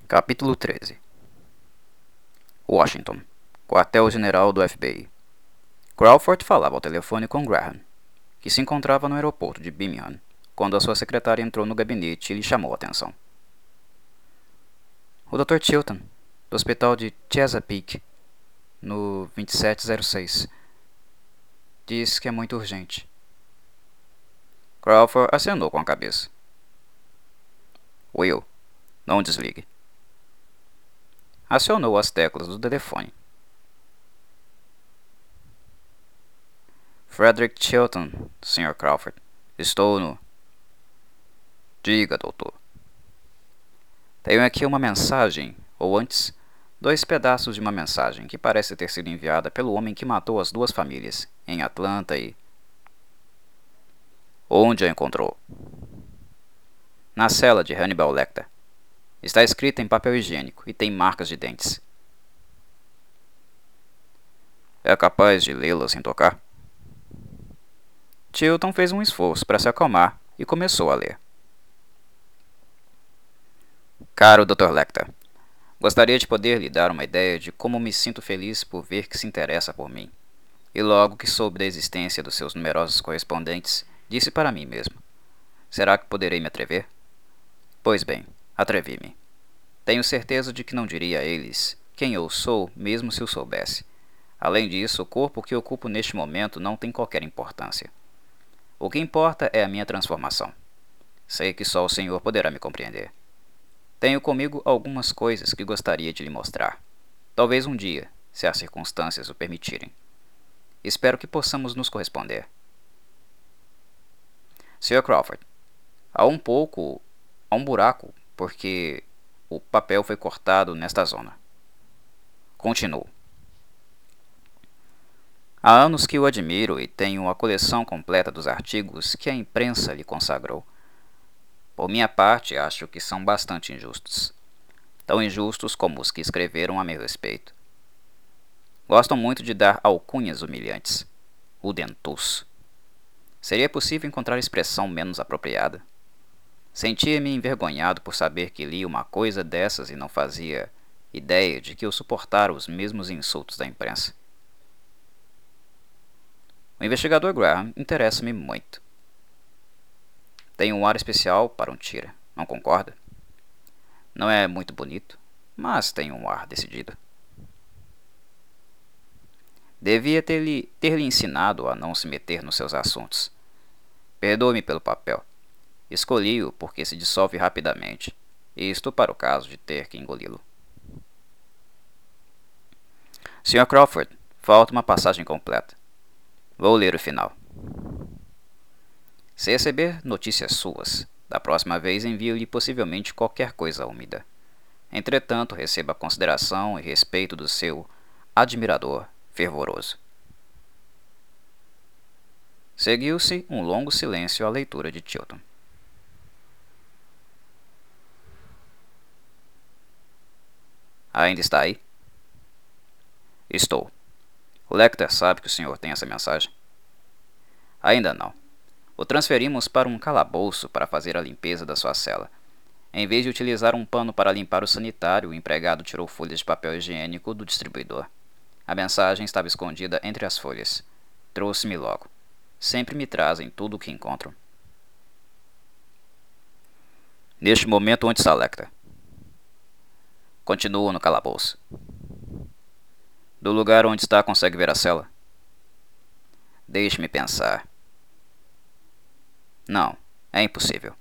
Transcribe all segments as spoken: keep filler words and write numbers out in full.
Capítulo treze. Washington, quartel-general do F B I. Crawford falava ao telefone com Graham, que se encontrava no aeroporto de Birmingham, quando a sua secretária entrou no gabinete e lhe chamou a atenção. O doutor Chilton, do hospital de Chesapeake, no vinte e sete zero seis, diz que é muito urgente. Crawford acenou com a cabeça. Will, não desligue. Acionou as teclas do telefone. Frederick Chilton, senhor Crawford. Estou no... Diga, doutor. Tenho aqui uma mensagem, ou antes, dois pedaços de uma mensagem que parece ter sido enviada pelo homem que matou as duas famílias, em Atlanta e... Onde a encontrou? Na cela de Hannibal Lecter. Está escrita em papel higiênico e tem marcas de dentes. É capaz de lê-la sem tocar? Chilton fez um esforço para se acalmar e começou a ler. Caro doutor Lecter, gostaria de poder lhe dar uma ideia de como me sinto feliz por ver que se interessa por mim. E logo que soube da existência dos seus numerosos correspondentes, disse para mim mesmo: será que poderei me atrever? Pois bem, atrevi-me. Tenho certeza de que não diria a eles quem eu sou, mesmo se o soubesse. Além disso, o corpo que ocupo neste momento não tem qualquer importância. O que importa é a minha transformação. Sei que só o Senhor poderá me compreender. Tenho comigo algumas coisas que gostaria de lhe mostrar. Talvez um dia, se as circunstâncias o permitirem. Espero que possamos nos corresponder. senhor Crawford, há um pouco... há um buraco, porque o papel foi cortado nesta zona. Continuo. Há anos que o admiro e tenho a coleção completa dos artigos que a imprensa lhe consagrou. Por minha parte, acho que são bastante injustos. Tão injustos como os que escreveram a meu respeito. Gostam muito de dar alcunhas humilhantes. O dentuço. Seria possível encontrar expressão menos apropriada? Sentia-me envergonhado por saber que li uma coisa dessas e não fazia ideia de que eu suportara os mesmos insultos da imprensa. O investigador Graham interessa-me muito. Tem um ar especial para um tira, não concorda? Não é muito bonito, mas tem um ar decidido. Devia ter-lhe ter-lhe ensinado a não se meter nos seus assuntos. Perdoe-me pelo papel. Escolhi-o porque se dissolve rapidamente, isto para o caso de ter que engoli-lo. senhor Crawford, falta uma passagem completa. Vou ler o final. Se receber notícias suas, da próxima vez envio-lhe possivelmente qualquer coisa úmida. Entretanto, receba a consideração e respeito do seu admirador fervoroso. Seguiu-se um longo silêncio à leitura de Chilton. Ainda está aí? Estou. O Lecter sabe que o senhor tem essa mensagem? Ainda não. O transferimos para um calabouço para fazer a limpeza da sua cela. Em vez de utilizar um pano para limpar o sanitário, o empregado tirou folhas de papel higiênico do distribuidor. A mensagem estava escondida entre as folhas. Trouxe-me logo. Sempre me trazem tudo o que encontram. Neste momento, onde está Lecter? Continuo no calabouço. Do lugar onde está, consegue ver a cela? Deixe-me pensar. Não, é impossível.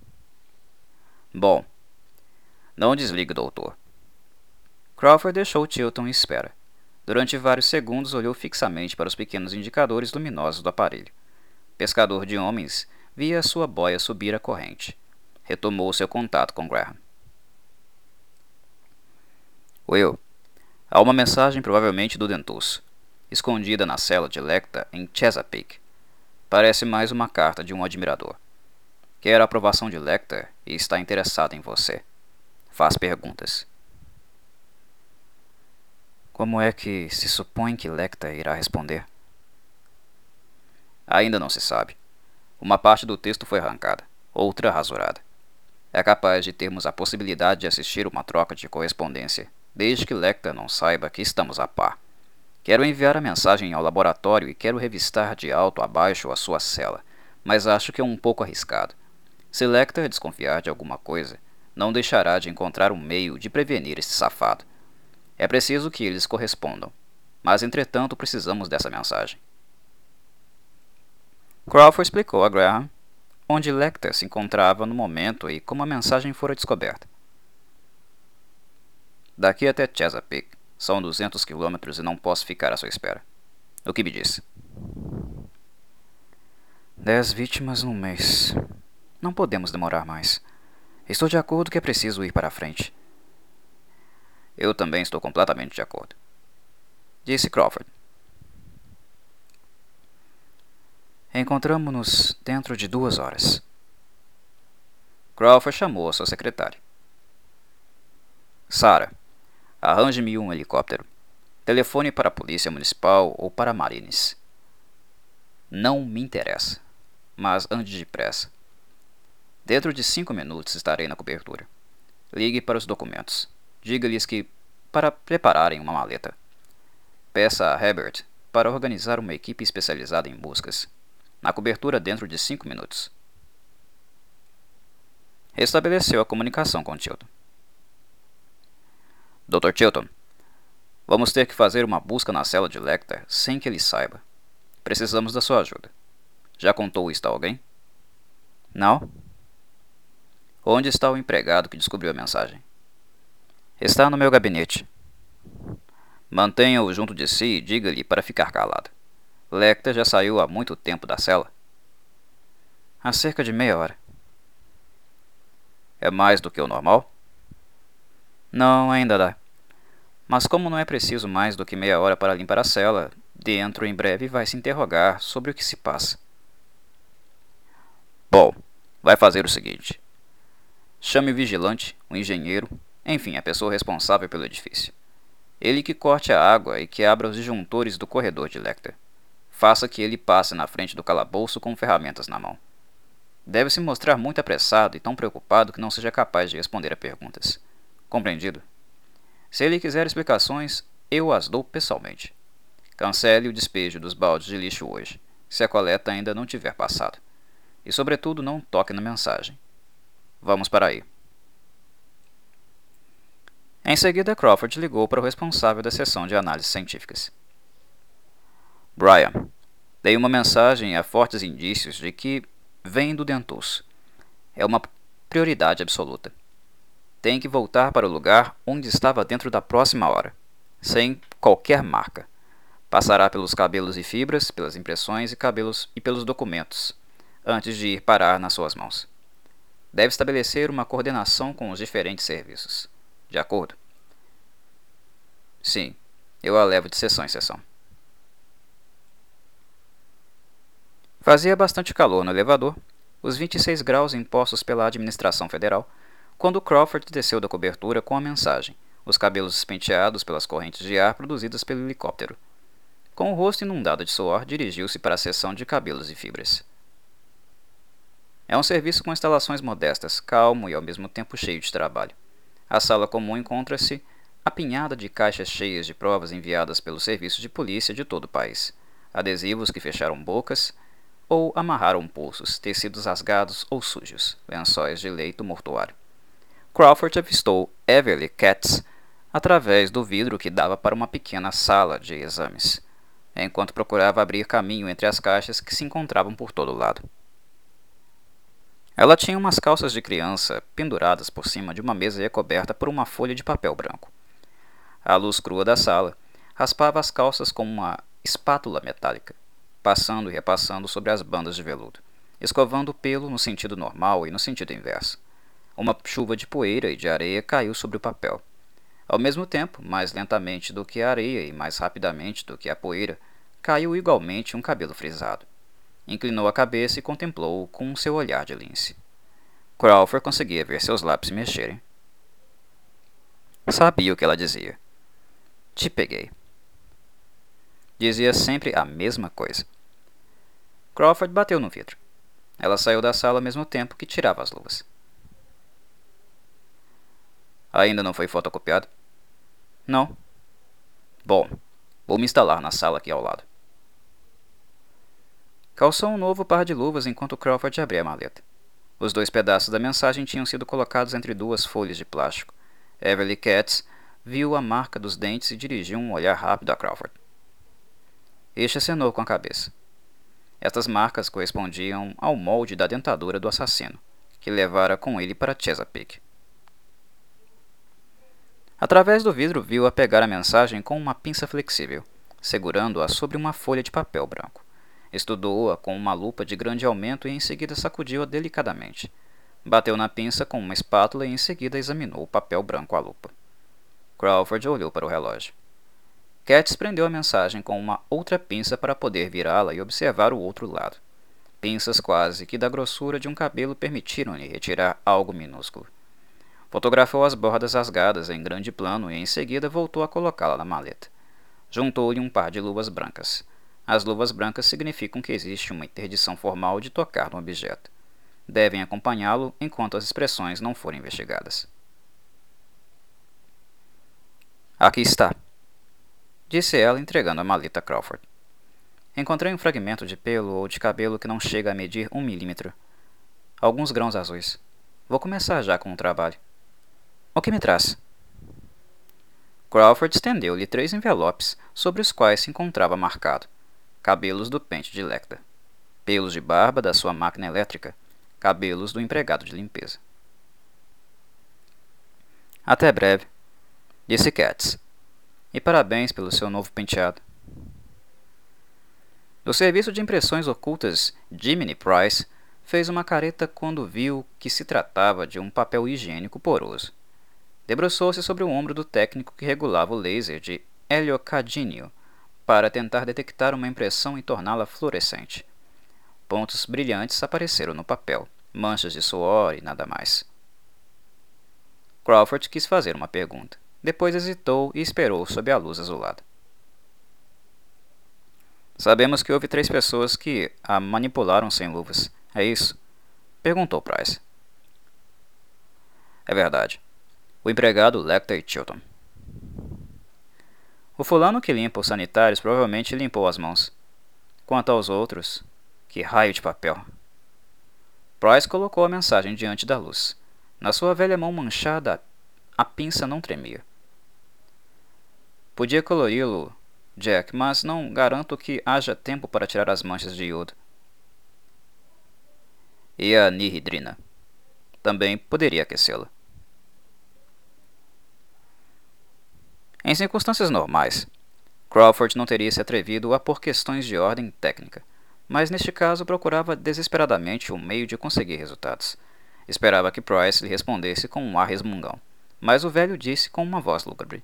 Bom, não desligue, doutor. Crawford deixou Chilton em espera. Durante vários segundos olhou fixamente para os pequenos indicadores luminosos do aparelho. Pescador de homens via a sua boia subir a corrente. Retomou seu contato com Graham. Will, há uma mensagem provavelmente do dentuço, escondida na cela de Lecter em Chesapeake. Parece mais uma carta de um admirador. Quer a aprovação de Lecter e está interessado em você. Faz perguntas. Como é que se supõe que Lecter irá responder? Ainda não se sabe. Uma parte do texto foi arrancada, outra rasurada. É capaz de termos a possibilidade de assistir uma troca de correspondência, desde que Lecter não saiba que estamos a par. Quero enviar a mensagem ao laboratório e quero revistar de alto a baixo a sua cela, mas acho que é um pouco arriscado. Se Lecter desconfiar de alguma coisa, não deixará de encontrar um meio de prevenir esse safado. É preciso que eles correspondam, mas entretanto precisamos dessa mensagem. Crawford explicou a Graham onde Lecter se encontrava no momento e como a mensagem fora descoberta. Daqui até Chesapeake são duzentos quilômetros e não posso ficar à sua espera. O que me disse? Dez vítimas num mês. Não podemos demorar mais. Estou de acordo que é preciso ir para a frente. Eu também estou completamente de acordo, disse Crawford. Encontramo-nos dentro de duas horas. Crawford chamou a sua secretária. Sarah, arranje-me um helicóptero. Telefone para a polícia municipal ou para a Marines. Não me interessa, mas ande depressa. Dentro de cinco minutos estarei na cobertura. Ligue para os documentos. Diga-lhes que para prepararem uma maleta. Peça a Herbert para organizar uma equipe especializada em buscas. Na cobertura dentro de cinco minutos. Restabeleceu a comunicação com Tilton. doutor Tilton, vamos ter que fazer uma busca na cela de Lecter sem que ele saiba. Precisamos da sua ajuda. Já contou isto a alguém? Não? Onde está o empregado que descobriu a mensagem? Está no meu gabinete. Mantenha-o junto de si e diga-lhe para ficar calado. Lecter já saiu há muito tempo da cela? Há cerca de meia hora. É mais do que o normal? Não, ainda dá. Mas como não é preciso mais do que meia hora para limpar a cela, dentro em breve vai se interrogar sobre o que se passa. Bom, vai fazer o seguinte. Chame o vigilante, o engenheiro, enfim, a pessoa responsável pelo edifício. Ele que corte a água e que abra os disjuntores do corredor de Lecter. Faça que ele passe na frente do calabouço com ferramentas na mão. Deve se mostrar muito apressado e tão preocupado que não seja capaz de responder a perguntas. Compreendido? Se ele quiser explicações, eu as dou pessoalmente. Cancele o despejo dos baldes de lixo hoje, se a coleta ainda não tiver passado. E, sobretudo, não toque na mensagem. Vamos para aí. Em seguida, Crawford ligou para o responsável da seção de análises científicas. Brian, dei uma mensagem a fortes indícios de que vem do Dentus. É uma prioridade absoluta. Tem que voltar para o lugar onde estava dentro da próxima hora, sem qualquer marca. Passará pelos cabelos e fibras, pelas impressões e cabelos e pelos documentos, antes de ir parar nas suas mãos. Deve estabelecer uma coordenação com os diferentes serviços. De acordo? Sim, eu a levo de sessão em sessão. Fazia bastante calor no elevador, os vinte e seis graus impostos pela administração federal, quando Crawford desceu da cobertura com a mensagem, os cabelos espenteados pelas correntes de ar produzidas pelo helicóptero. Com o rosto inundado de suor, dirigiu-se para a seção de cabelos e fibras. É um serviço com instalações modestas, calmo e ao mesmo tempo cheio de trabalho. A sala comum encontra-se apinhada de caixas cheias de provas enviadas pelo serviço de polícia de todo o país, adesivos que fecharam bocas ou amarraram pulsos, tecidos rasgados ou sujos, lençóis de leito mortuário. Crawford avistou Everly Katz através do vidro que dava para uma pequena sala de exames, enquanto procurava abrir caminho entre as caixas que se encontravam por todo lado. Ela tinha umas calças de criança penduradas por cima de uma mesa recoberta por uma folha de papel branco. A luz crua da sala raspava as calças com uma espátula metálica, passando e repassando sobre as bandas de veludo, escovando o pelo no sentido normal e no sentido inverso. Uma chuva de poeira e de areia caiu sobre o papel. Ao mesmo tempo, mais lentamente do que a areia e mais rapidamente do que a poeira, caiu igualmente um cabelo frisado. Inclinou a cabeça e contemplou-o com seu olhar de lince. Crawford conseguia ver seus lábios se mexerem. Sabia o que ela dizia. Te peguei. Dizia sempre a mesma coisa. Crawford bateu no vidro. Ela saiu da sala ao mesmo tempo que tirava as luvas. Ainda não foi fotocopiado? Não. Bom, vou me instalar na sala aqui ao lado. Calçou um novo par de luvas enquanto Crawford abria a maleta. Os dois pedaços da mensagem tinham sido colocados entre duas folhas de plástico. Everly Katz viu a marca dos dentes e dirigiu um olhar rápido a Crawford. Este acenou com a cabeça. Estas marcas correspondiam ao molde da dentadura do assassino, que levara com ele para Chesapeake. Através do vidro viu-a pegar a mensagem com uma pinça flexível, segurando-a sobre uma folha de papel branco. Estudou-a com uma lupa de grande aumento e em seguida sacudiu-a delicadamente. Bateu na pinça com uma espátula e em seguida examinou o papel branco à lupa. Crawford olhou para o relógio. Katz prendeu a mensagem com uma outra pinça para poder virá-la e observar o outro lado. Pinças quase que da grossura de um cabelo permitiram-lhe retirar algo minúsculo. Fotografou as bordas rasgadas em grande plano e em seguida voltou a colocá-la na maleta. Juntou-lhe um par de luvas brancas. As luvas brancas significam que existe uma interdição formal de tocar no objeto. Devem acompanhá-lo enquanto as expressões não forem investigadas. Aqui está, disse ela, entregando a maleta a Crawford. Encontrei um fragmento de pelo ou de cabelo que não chega a medir um milímetro. Alguns grãos azuis. Vou começar já com o trabalho. O que me traz? Crawford estendeu-lhe três envelopes, sobre os quais se encontrava marcado: cabelos do pente de Lecter, pelos de barba da sua máquina elétrica, cabelos do empregado de limpeza. Até breve, disse Katz, e parabéns pelo seu novo penteado. Do serviço de impressões ocultas, Jiminy Price fez uma careta quando viu que se tratava de um papel higiênico poroso. Debruçou-se sobre o ombro do técnico que regulava o laser de heliocadínio para tentar detectar uma impressão e torná-la fluorescente. Pontos brilhantes apareceram no papel, manchas de suor e nada mais. Crawford quis fazer uma pergunta. Depois hesitou e esperou sob a luz azulada. Sabemos que houve três pessoas que a manipularam sem luvas. É isso? Perguntou Price. É verdade. O empregado Lecter e Chilton. O fulano que limpa os sanitários provavelmente limpou as mãos. Quanto aos outros, que raio de papel. Price colocou a mensagem diante da luz. Na sua velha mão manchada, a pinça não tremia. Podia colori-lo, Jack, mas não garanto que haja tempo para tirar as manchas de iodo. E a anhidrina? Também poderia aquecê-la. Em circunstâncias normais, Crawford não teria se atrevido a pôr questões de ordem técnica, mas neste caso procurava desesperadamente um meio de conseguir resultados. Esperava que Price lhe respondesse com um ar resmungão, mas o velho disse com uma voz lúgubre: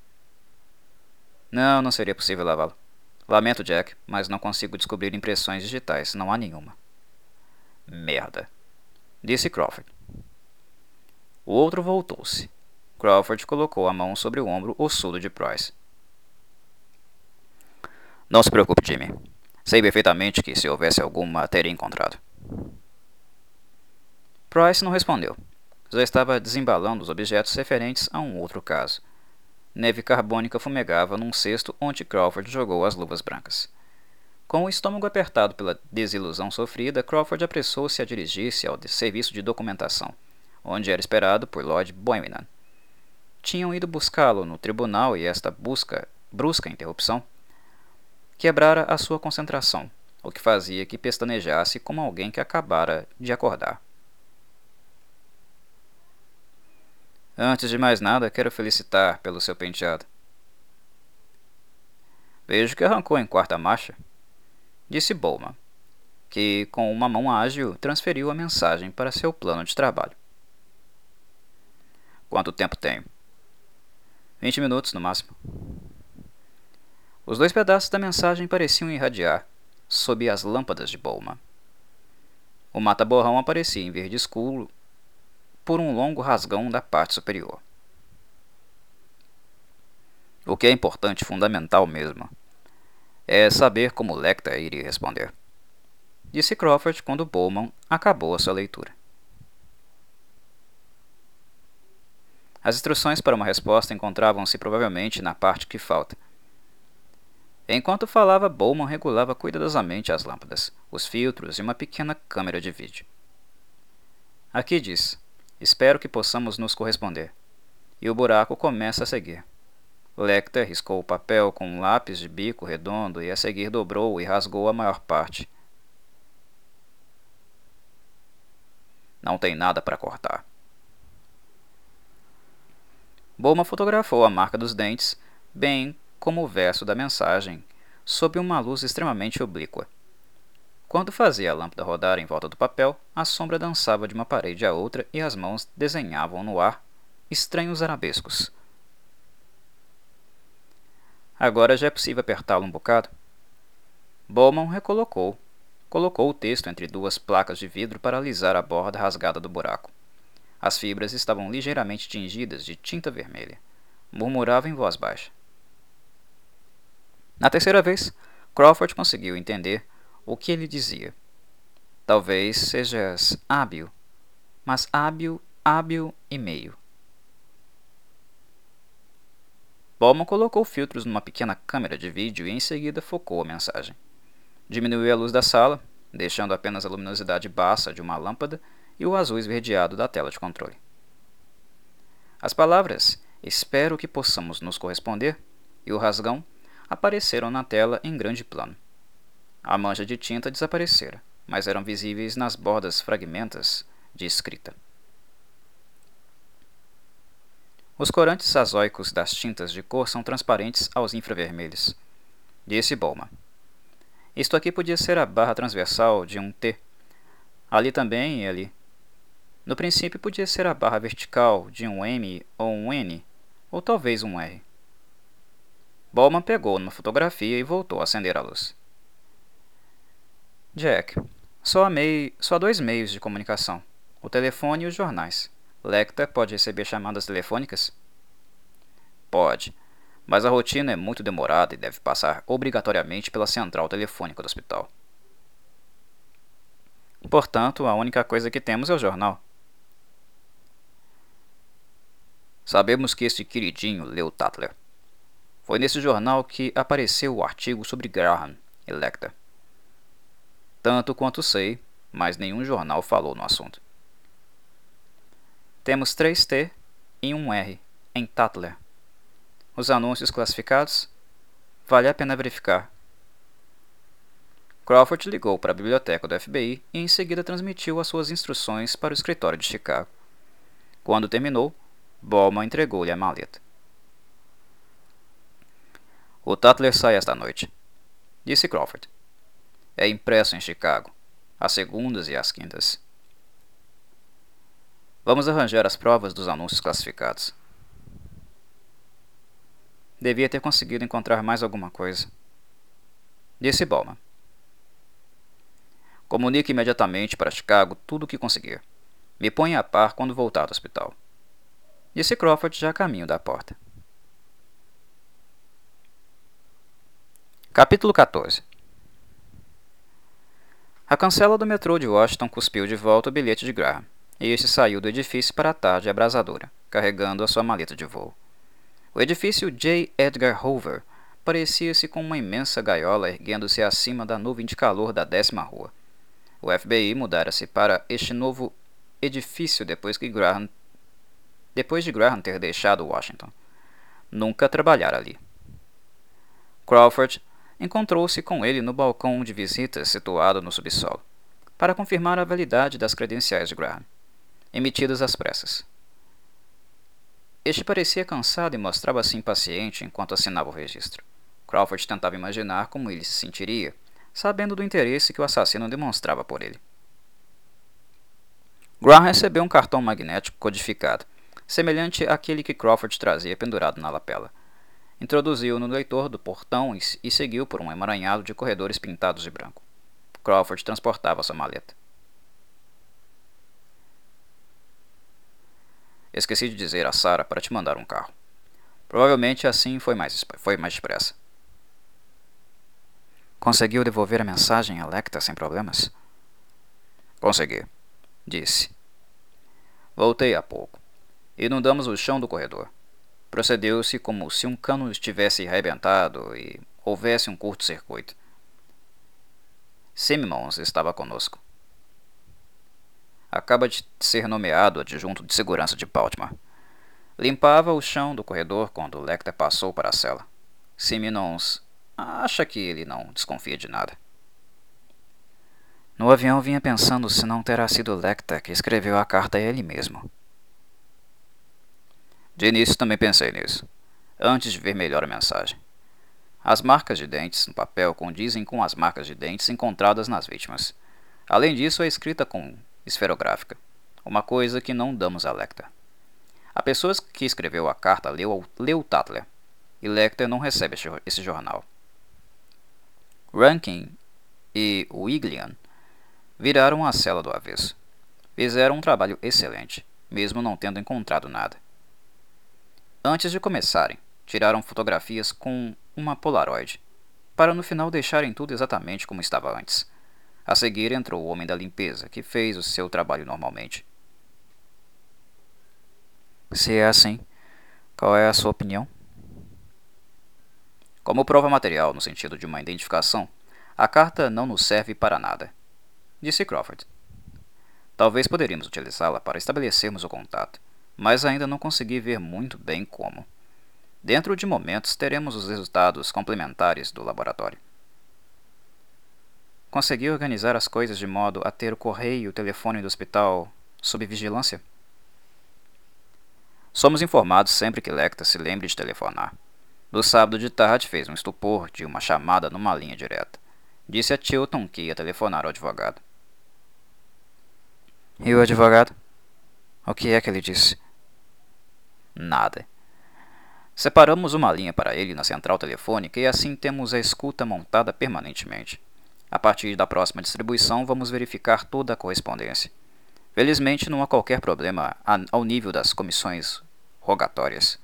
Não, não seria possível lavá-lo. Lamento, Jack, mas não consigo descobrir impressões digitais, não há nenhuma. Merda, disse Crawford. O outro voltou-se. Crawford colocou a mão sobre o ombro ossudo de Price. Não se preocupe, Jimmy. Sei perfeitamente que se houvesse alguma, teria encontrado. Price não respondeu. Já estava desembalando os objetos referentes a um outro caso. Neve carbônica fumegava num cesto onde Crawford jogou as luvas brancas. Com o estômago apertado pela desilusão sofrida, Crawford apressou-se a dirigir-se ao serviço de documentação, onde era esperado por Lord Boimina. Tinham ido buscá-lo no tribunal e esta busca, brusca interrupção quebrara a sua concentração, o que fazia que pestanejasse como alguém que acabara de acordar. Antes de mais nada, quero felicitar pelo seu penteado. Vejo que arrancou em quarta marcha, disse Bowman, que com uma mão ágil transferiu a mensagem para seu plano de trabalho. Quanto tempo tenho? Vinte minutos no máximo. Os dois pedaços da mensagem pareciam irradiar sob as lâmpadas de Bowman. O mata-borrão aparecia em verde escuro por um longo rasgão da parte superior. O que é importante, fundamental mesmo, é saber como Lecter iria responder, disse Crawford quando Bowman acabou a sua leitura. As instruções para uma resposta encontravam-se provavelmente na parte que falta. Enquanto falava, Bowman regulava cuidadosamente as lâmpadas, os filtros e uma pequena câmera de vídeo. Aqui diz: espero que possamos nos corresponder. E o buraco começa a seguir. Lecter riscou o papel com um lápis de bico redondo e a seguir dobrou e rasgou a maior parte. Não tem nada para cortar. Bowman fotografou a marca dos dentes, bem como o verso da mensagem, sob uma luz extremamente oblíqua. Quando fazia a lâmpada rodar em volta do papel, a sombra dançava de uma parede a outra e as mãos desenhavam no ar estranhos arabescos. Agora já é possível apertá-lo um bocado? Bowman recolocou. Colocou o texto entre duas placas de vidro para alisar a borda rasgada do buraco. As fibras estavam ligeiramente tingidas de tinta vermelha. Murmurava em voz baixa. Na terceira vez, Crawford conseguiu entender o que ele dizia. Talvez sejas hábil, mas hábil, hábil e meio. Bowman colocou filtros numa pequena câmera de vídeo e em seguida focou a mensagem. Diminuiu a luz da sala, deixando apenas a luminosidade baixa de uma lâmpada e o azul esverdeado da tela de controle. As palavras "espero que possamos nos corresponder" e o rasgão apareceram na tela em grande plano. A mancha de tinta desaparecera, mas eram visíveis nas bordas fragmentas de escrita. Os corantes azóicos das tintas de cor são transparentes aos infravermelhos, disse Bowman. Isto aqui podia ser a barra transversal de um T. Ali também e ali. No princípio podia ser a barra vertical de um M ou um N, ou talvez um R. Bowman pegou numa fotografia e voltou a acender a luz. Jack, só há, mei... só há dois meios de comunicação, o telefone e os jornais. Lecter pode receber chamadas telefônicas? Pode, mas a rotina é muito demorada e deve passar obrigatoriamente pela central telefônica do hospital. Portanto, a única coisa que temos é o jornal. Sabemos que este queridinho leu Tatler. Foi nesse jornal que apareceu o artigo sobre Graham e Lecter. Tanto quanto sei, mas nenhum jornal falou no assunto. Temos três T e um R em Tatler. Os anúncios classificados? Vale a pena verificar. Crawford ligou para a biblioteca do F B I e em seguida transmitiu as suas instruções para o escritório de Chicago. Quando terminou, Bowman entregou-lhe a maleta. O Tatler sai esta noite, disse Crawford. É impresso em Chicago, às segundas e às quintas. Vamos arranjar as provas dos anúncios classificados. Devia ter conseguido encontrar mais alguma coisa, disse Bowman. Comunique imediatamente para Chicago tudo o que conseguir. Me ponha a par quando voltar do hospital, disse Crawford já a caminho da porta. Capítulo quatorze. A cancela do metrô de Washington cuspiu de volta o bilhete de Graham, e este saiu do edifício para a tarde abrasadora, carregando a sua maleta de voo. O edifício J. Edgar Hoover parecia-se com uma imensa gaiola erguendo-se acima da nuvem de calor da décima rua. O F B I mudara-se para este novo edifício depois que Graham, depois de Graham ter deixado Washington. Nunca trabalhara ali. Crawford encontrou-se com ele no balcão de visitas situado no subsolo, para confirmar a validade das credenciais de Graham, emitidas às pressas. Este parecia cansado e mostrava-se impaciente enquanto assinava o registro. Crawford tentava imaginar como ele se sentiria, sabendo do interesse que o assassino demonstrava por ele. Graham recebeu um cartão magnético codificado, semelhante àquele que Crawford trazia pendurado na lapela. Introduziu-o no leitor do portão e seguiu por um emaranhado de corredores pintados de branco. Crawford transportava sua maleta. Esqueci de dizer a Sarah para te mandar um carro. Provavelmente assim foi mais, foi mais depressa. Conseguiu devolver a mensagem a Lecter sem problemas? Consegui, disse. Voltei há pouco. Inundamos o chão do corredor. Procedeu-se como se um cano estivesse arrebentado e houvesse um curto-circuito. Simmons estava conosco. Acaba de ser nomeado adjunto de segurança de Baltimore. Limpava o chão do corredor quando Lecter passou para a cela. Simmons acha que ele não desconfia de nada. No avião vinha pensando se não terá sido Lecter que escreveu a carta a ele mesmo. De início também pensei nisso, antes de ver melhor a mensagem. As marcas de dentes no papel condizem com as marcas de dentes encontradas nas vítimas. Além disso, é escrita com esferográfica, uma coisa que não damos a Lecter. A pessoa que escreveu a carta leu, leu Tatler, e Lecter não recebe esse jornal. Rankin e Wiglian viraram a cela do avesso. Fizeram um trabalho excelente, mesmo não tendo encontrado nada. Antes de começarem, tiraram fotografias com uma Polaroid, para no final deixarem tudo exatamente como estava antes. A seguir entrou o homem da limpeza, que fez o seu trabalho normalmente. Se é assim, qual é a sua opinião? Como prova material no sentido de uma identificação, a carta não nos serve para nada, disse Crawford. Talvez poderíamos utilizá-la para estabelecermos o contato, mas ainda não consegui ver muito bem como. Dentro de momentos teremos os resultados complementares do laboratório. Consegui organizar as coisas de modo a ter o correio e o telefone do hospital sob vigilância? Somos informados sempre que Lecter se lembre de telefonar. No sábado de tarde fez um estupor de uma chamada numa linha direta. Disse a Tilton que ia telefonar ao advogado. E o advogado? O que é que ele disse? Nada. Separamos uma linha para ele na central telefônica e assim temos a escuta montada permanentemente. A partir da próxima distribuição vamos verificar toda a correspondência. Felizmente não há qualquer problema ao nível das comissões rogatórias.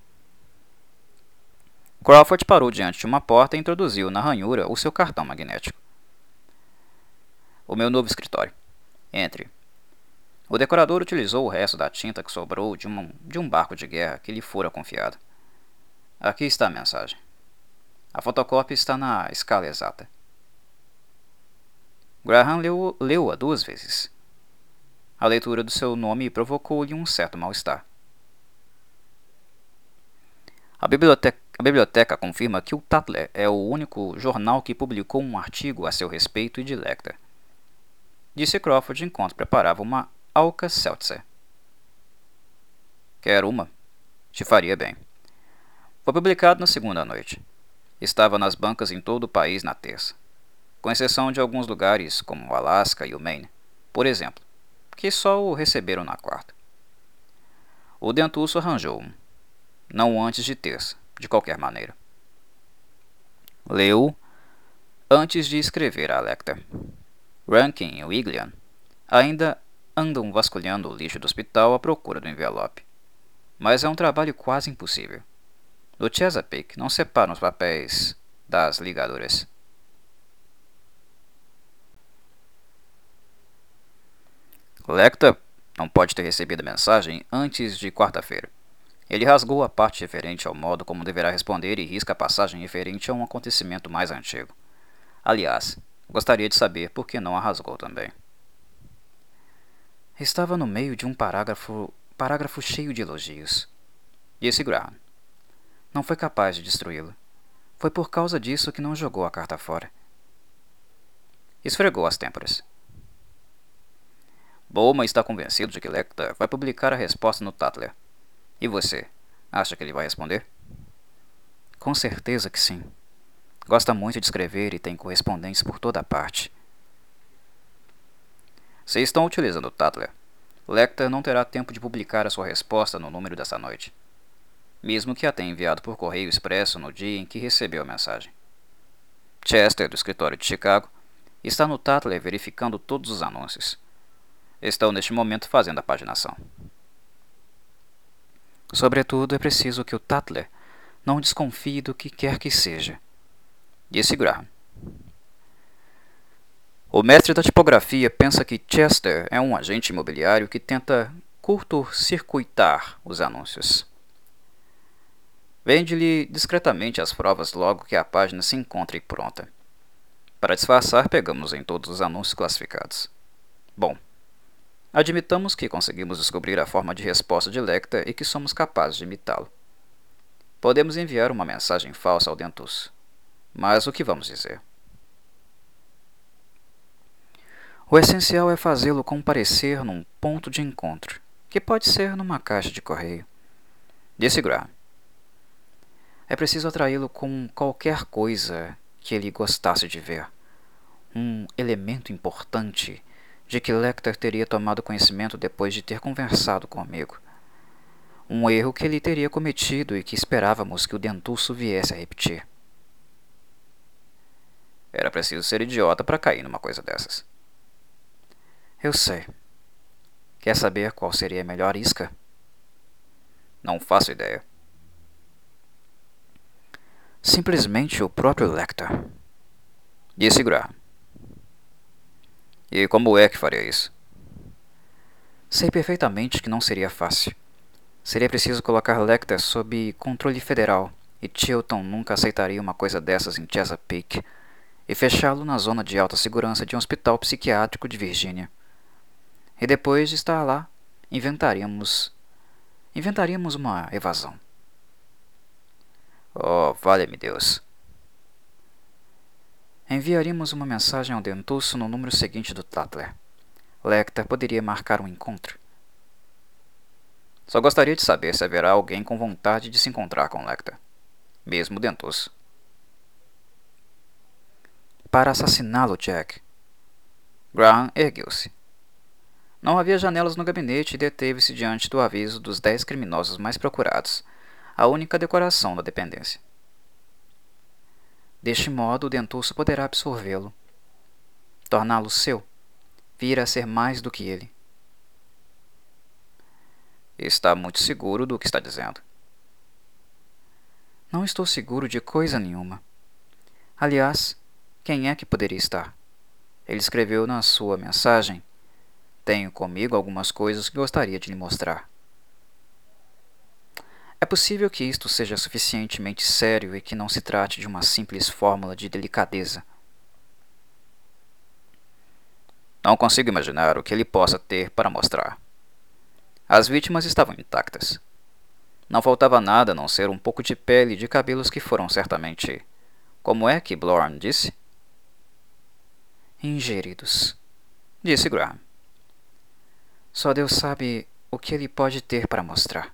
Crawford parou diante de uma porta e introduziu na ranhura o seu cartão magnético. O meu novo escritório. Entre. O decorador utilizou o resto da tinta que sobrou de um, de um barco de guerra que lhe fora confiado. Aqui está a mensagem. A fotocópia está na escala exata. Graham leu, leu-a duas vezes. A leitura do seu nome provocou-lhe um certo mal-estar. A biblioteca, a biblioteca confirma que o Tatler é o único jornal que publicou um artigo a seu respeito e de Lecter, disse Crawford enquanto preparava uma Alka-Seltzer. Quer uma? Te faria bem. Foi publicado na segunda noite. Estava nas bancas em todo o país na terça, com exceção de alguns lugares como o Alasca e o Maine, por exemplo, que só o receberam na quarta. O dentuço arranjou um, não antes de terça, de qualquer maneira. Leu antes de escrever a Lecter. Rankin e Wiglian ainda andam vasculhando o lixo do hospital à procura do envelope, mas é um trabalho quase impossível. No Chesapeake não separam os papéis das ligaduras. Lecter não pode ter recebido a mensagem antes de quarta-feira. Ele rasgou a parte referente ao modo como deverá responder e risca a passagem referente a um acontecimento mais antigo. Aliás, gostaria de saber por que não a rasgou também. Estava no meio de um parágrafo, parágrafo cheio de elogios, disse Graham. Não foi capaz de destruí-lo. Foi por causa disso que não jogou a carta fora. Esfregou as têmporas. Bowman está convencido de que Lecter vai publicar a resposta no Tatler. E você, acha que ele vai responder? Com certeza que sim. Gosta muito de escrever e tem correspondentes por toda a parte. Se estão utilizando o Tatler, Lecter não terá tempo de publicar a sua resposta no número dessa noite, mesmo que a tenha enviado por correio expresso no dia em que recebeu a mensagem. Chester, do escritório de Chicago, está no Tatler verificando todos os anúncios. Estão neste momento fazendo a paginação. Sobretudo, é preciso que o Tatler não desconfie do que quer que seja, disse Graham. O mestre da tipografia pensa que Chester é um agente imobiliário que tenta curto-circuitar os anúncios. Vende-lhe discretamente as provas logo que a página se encontre pronta. Para disfarçar, pegamos em todos os anúncios classificados. Bom, admitamos que conseguimos descobrir a forma de resposta de Lecter e que somos capazes de imitá-lo. Podemos enviar uma mensagem falsa ao dentuço. Mas o que vamos dizer? O essencial é fazê-lo comparecer num ponto de encontro, que pode ser numa caixa de correio. Disse Graham. É preciso atraí-lo com qualquer coisa que ele gostasse de ver. Um elemento importante de que Lecter teria tomado conhecimento depois de ter conversado comigo. Um erro que ele teria cometido e que esperávamos que o dentuço viesse a repetir. Era preciso ser idiota para cair numa coisa dessas. Eu sei. Quer saber qual seria a melhor isca? Não faço ideia. Simplesmente o próprio Lecter. Disse Graham. E como é que faria isso? Sei perfeitamente que não seria fácil. Seria preciso colocar Lecter sob controle federal, e Chilton nunca aceitaria uma coisa dessas em Chesapeake, e fechá-lo na zona de alta segurança de um hospital psiquiátrico de Virgínia. E depois de estar lá, inventaríamos... inventaríamos uma evasão. Oh, valha-me Deus. Enviaríamos uma mensagem ao dentuço no número seguinte do Tatler. Lecter poderia marcar um encontro. Só gostaria de saber se haverá alguém com vontade de se encontrar com Lecter, mesmo o dentuço. Para assassiná-lo, Jack. Graham ergueu-se. Não havia janelas no gabinete e deteve-se diante do aviso dos dez criminosos mais procurados, a única decoração da dependência. Deste modo, o dentuço poderá absorvê-lo, torná-lo seu, vir a ser mais do que ele. Está muito seguro do que está dizendo. Não estou seguro de coisa nenhuma. Aliás, quem é que poderia estar? Ele escreveu na sua mensagem: tenho comigo algumas coisas que gostaria de lhe mostrar. É possível que isto seja suficientemente sério e que não se trate de uma simples fórmula de delicadeza. Não consigo imaginar o que ele possa ter para mostrar. As vítimas estavam intactas. Não faltava nada a não ser um pouco de pele e de cabelos que foram certamente... Como é que Blorn disse? Ingeridos, disse Graham. Só Deus sabe o que ele pode ter para mostrar.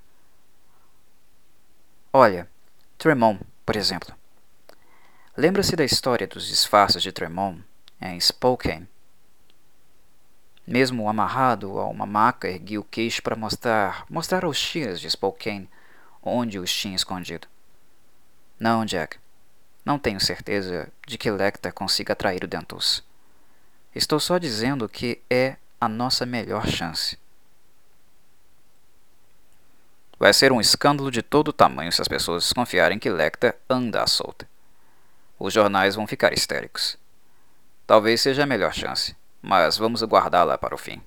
Olha, Tremont, por exemplo. Lembra-se da história dos disfarces de Tremont em Spokane? Mesmo amarrado a uma maca, ergui o queixo para mostrar, mostrar aos tiras de Spokane onde os tinha escondido. Não, Jack. Não tenho certeza de que Lecter consiga atrair o dentuço. Estou só dizendo que é a nossa melhor chance. Vai ser um escândalo de todo tamanho se as pessoas desconfiarem que Lecter anda à solta. Os jornais vão ficar histéricos. Talvez seja a melhor chance, mas vamos aguardá-la para o fim.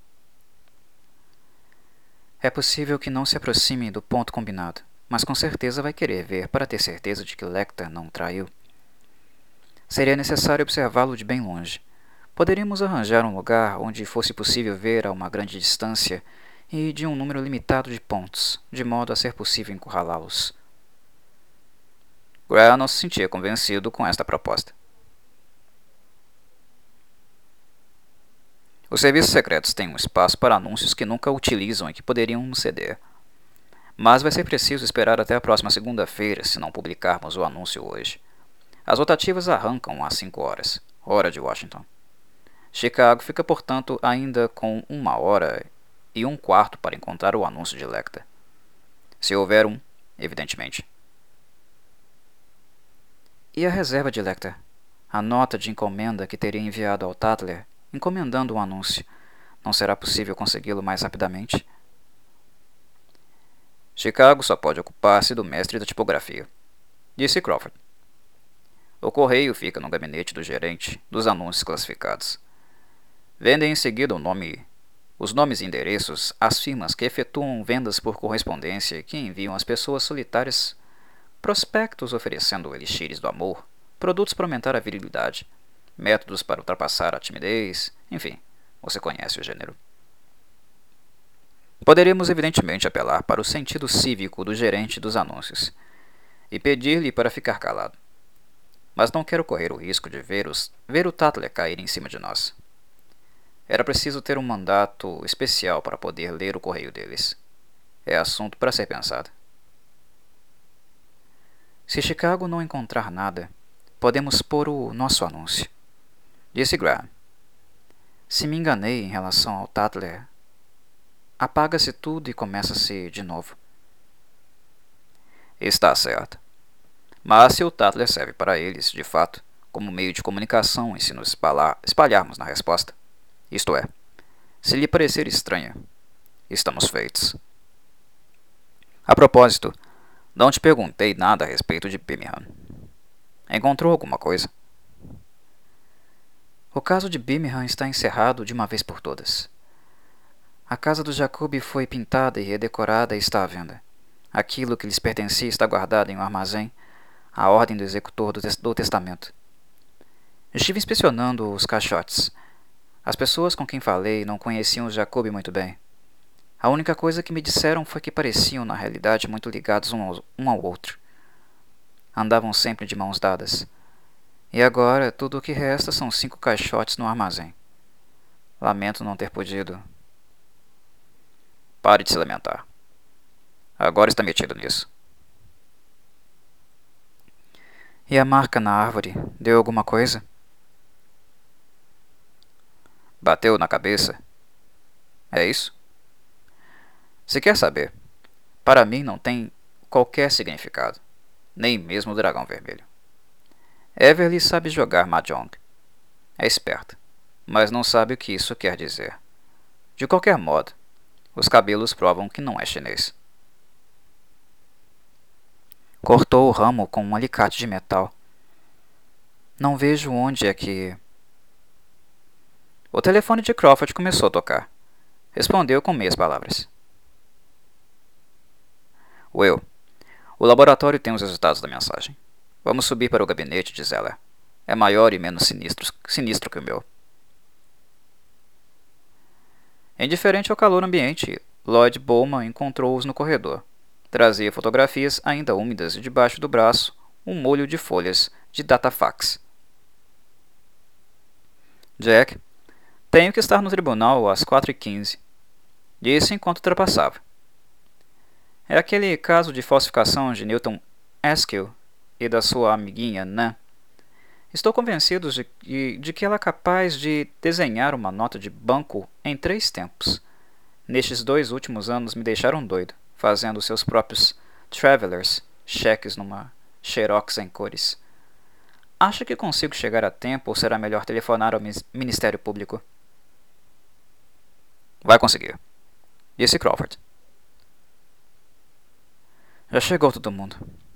É possível que não se aproxime do ponto combinado, mas com certeza vai querer ver para ter certeza de que Lecter não traiu. Seria necessário observá-lo de bem longe. Poderíamos arranjar um lugar onde fosse possível ver a uma grande distância e de um número limitado de pontos, de modo a ser possível encurralá-los. Graham não se sentia convencido com esta proposta. Os serviços secretos têm um espaço para anúncios que nunca utilizam e que poderiam nos ceder. Mas vai ser preciso esperar até a próxima segunda-feira se não publicarmos o anúncio hoje. As rotativas arrancam às cinco horas, hora de Washington. Chicago fica, portanto, ainda com uma hora e um quarto para encontrar o anúncio de Lecter. Se houver um, evidentemente. E a reserva de Lecter? A nota de encomenda que teria enviado ao Tatler, encomendando o anúncio. Não será possível consegui-lo mais rapidamente? Chicago só pode ocupar-se do mestre da tipografia, disse Crawford. O correio fica no gabinete do gerente dos anúncios classificados. Vendem em seguida o nome Os nomes e endereços, as firmas que efetuam vendas por correspondência e que enviam às pessoas solitárias prospectos oferecendo elixires do amor, produtos para aumentar a virilidade, métodos para ultrapassar a timidez, enfim, você conhece o gênero. Poderíamos evidentemente apelar para o sentido cívico do gerente dos anúncios e pedir-lhe para ficar calado. Mas não quero correr o risco de ver, os, ver o Tatler cair em cima de nós. Era preciso ter um mandato especial para poder ler o correio deles. É assunto para ser pensado. Se Chicago não encontrar nada, podemos pôr o nosso anúncio, disse Graham. Se me enganei em relação ao Tatler, apaga-se tudo e começa-se de novo. Está certo. Mas se o Tatler serve para eles, de fato, como meio de comunicação e se nos espalhar, espalharmos na resposta, isto é, se lhe parecer estranha, estamos feitos. A propósito, não te perguntei nada a respeito de Birmingham. Encontrou alguma coisa? O caso de Birmingham está encerrado de uma vez por todas. A casa do Jacob foi pintada e redecorada e está à venda. Aquilo que lhes pertencia está guardado em um armazém, à ordem do executor do, tes do testamento. Estive inspecionando os caixotes. As pessoas com quem falei não conheciam o Jacob muito bem. A única coisa que me disseram foi que pareciam, na realidade, muito ligados um ao, um ao outro. Andavam sempre de mãos dadas. E agora, tudo o que resta são cinco caixotes no armazém. Lamento não ter podido. Pare de se lamentar. Agora está metido nisso. E a marca na árvore deu alguma coisa? Bateu na cabeça? É isso? Se quer saber, para mim não tem qualquer significado, nem mesmo o dragão vermelho. Everly sabe jogar mahjong. É esperta, mas não sabe o que isso quer dizer. De qualquer modo, os cabelos provam que não é chinês. Cortou o ramo com um alicate de metal. Não vejo onde é que... O telefone de Crawford começou a tocar. Respondeu com meias palavras. Will, o laboratório tem os resultados da mensagem. Vamos subir para o gabinete de Zeller. É maior e menos sinistro, sinistro que o meu. Indiferente ao calor ambiente, Lloyd Bowman encontrou-os no corredor. Trazia fotografias ainda úmidas e debaixo do braço um molho de folhas de datafax. Jack, tenho que estar no tribunal às quatro e quinze, disse enquanto ultrapassava. É aquele caso de falsificação de Newton Askew e da sua amiguinha Nan. Estou convencido de, de, de que ela é capaz de desenhar uma nota de banco em três tempos. Nestes dois últimos anos me deixaram doido, fazendo seus próprios travelers, cheques numa xerox em cores. Acha que consigo chegar a tempo ou será melhor telefonar ao Ministério Público? Vai conseguir, disse Crawford. Já chegou todo mundo.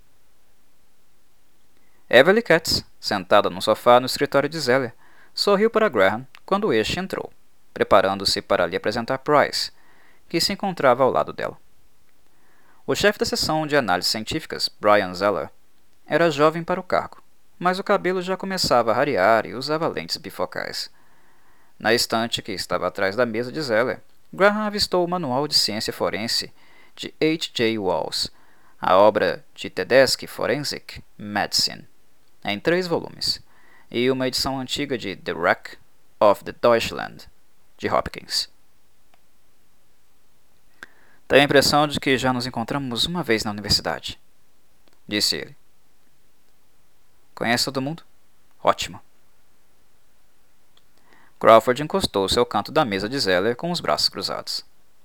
Everly Katz, sentada no sofá no escritório de Zeller, sorriu para Graham quando este entrou, preparando-se para lhe apresentar Price, que se encontrava ao lado dela. O chefe da seção de análises científicas, Brian Zeller, era jovem para o cargo, mas o cabelo já começava a rarear e usava lentes bifocais. Na estante que estava atrás da mesa de Zeller, Graham avistou o Manual de Ciência Forense de H J Wells, a obra de Tedeschi Forensic Medicine, em três volumes, e uma edição antiga de The Wreck of the Deutschland, de Hopkins. Tenho a impressão de que já nos encontramos uma vez na universidade, disse ele. Conhece todo mundo? Ótimo. Crawford encostou-se ao canto da mesa de Zeller com os braços cruzados.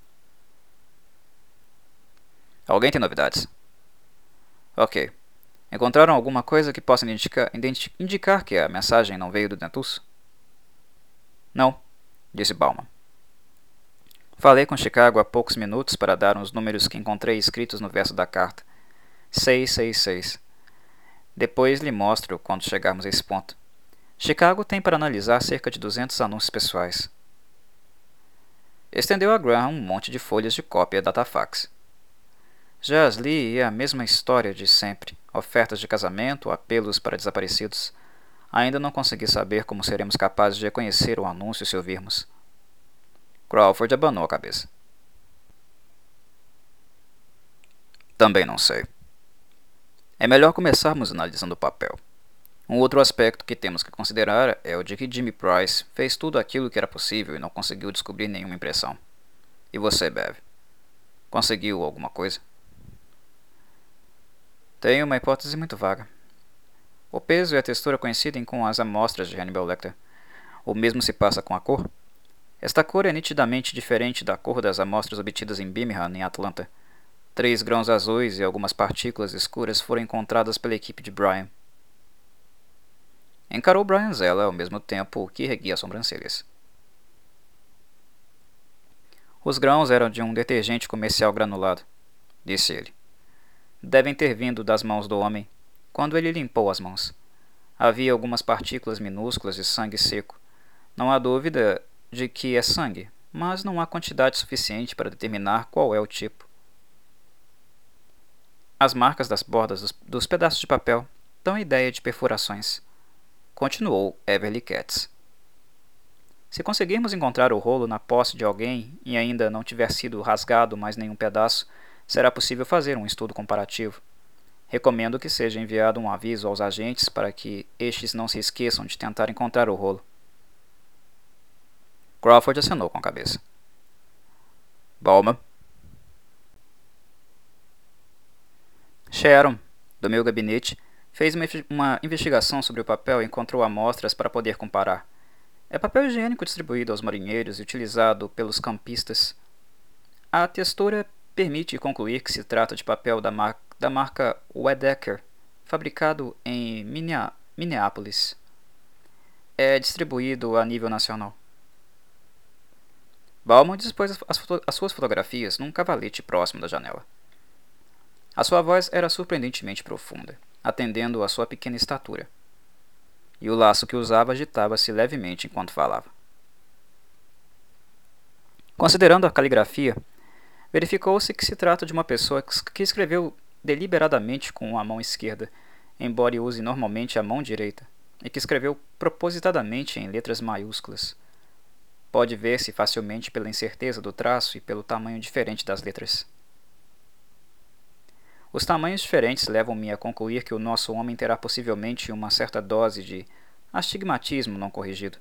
Alguém tem novidades? Ok. Encontraram alguma coisa que possa indica, indicar que a mensagem não veio do Dentuço? Não, disse Bauman. Falei com Chicago há poucos minutos para dar uns números que encontrei escritos no verso da carta. seiscentos e sessenta e seis. Depois lhe mostro quando chegarmos a esse ponto. Chicago tem para analisar cerca de duzentos anúncios pessoais. Estendeu a Graham um monte de folhas de cópia datafax. Já as li e é a mesma história de sempre. Ofertas de casamento, apelos para desaparecidos. Ainda não consegui saber como seremos capazes de reconhecer o anúncio se ouvirmos. Crawford abanou a cabeça. Também não sei. É melhor começarmos analisando o papel. Um outro aspecto que temos que considerar é o de que Jimmy Price fez tudo aquilo que era possível e não conseguiu descobrir nenhuma impressão. E você, Bev? Conseguiu alguma coisa? Tenho uma hipótese muito vaga. O peso e a textura coincidem com as amostras de Hannibal Lecter. O mesmo se passa com a cor. Esta cor é nitidamente diferente da cor das amostras obtidas em Birmingham, em Atlanta. Três grãos azuis e algumas partículas escuras foram encontradas pela equipe de Brian. Encarou Brian Zella ao mesmo tempo que erguia as sobrancelhas. Os grãos eram de um detergente comercial granulado, disse ele. Devem ter vindo das mãos do homem, quando ele limpou as mãos. Havia algumas partículas minúsculas de sangue seco. Não há dúvida de que é sangue, mas não há quantidade suficiente para determinar qual é o tipo. As marcas das bordas dos, dos pedaços de papel dão a ideia de perfurações. Continuou Everly Katz. Se conseguirmos encontrar o rolo na posse de alguém e ainda não tiver sido rasgado mais nenhum pedaço, será possível fazer um estudo comparativo. Recomendo que seja enviado um aviso aos agentes para que estes não se esqueçam de tentar encontrar o rolo. Crawford acenou com a cabeça. Bowman. Sharon, do meu gabinete, fez uma, uma investigação sobre o papel e encontrou amostras para poder comparar. É papel higiênico distribuído aos marinheiros e utilizado pelos campistas. A textura permite concluir que se trata de papel da, mar da marca Wedecker, fabricado em Minneapolis. É distribuído a nível nacional. Bauman dispôs as, as suas fotografias num cavalete próximo da janela. A sua voz era surpreendentemente profunda, atendendo à sua pequena estatura. E o laço que usava agitava-se levemente enquanto falava. Considerando a caligrafia, verificou-se que se trata de uma pessoa que escreveu deliberadamente com a mão esquerda, embora use normalmente a mão direita, e que escreveu propositadamente em letras maiúsculas. Pode ver-se facilmente pela incerteza do traço e pelo tamanho diferente das letras. Os tamanhos diferentes levam-me a concluir que o nosso homem terá possivelmente uma certa dose de astigmatismo não corrigido.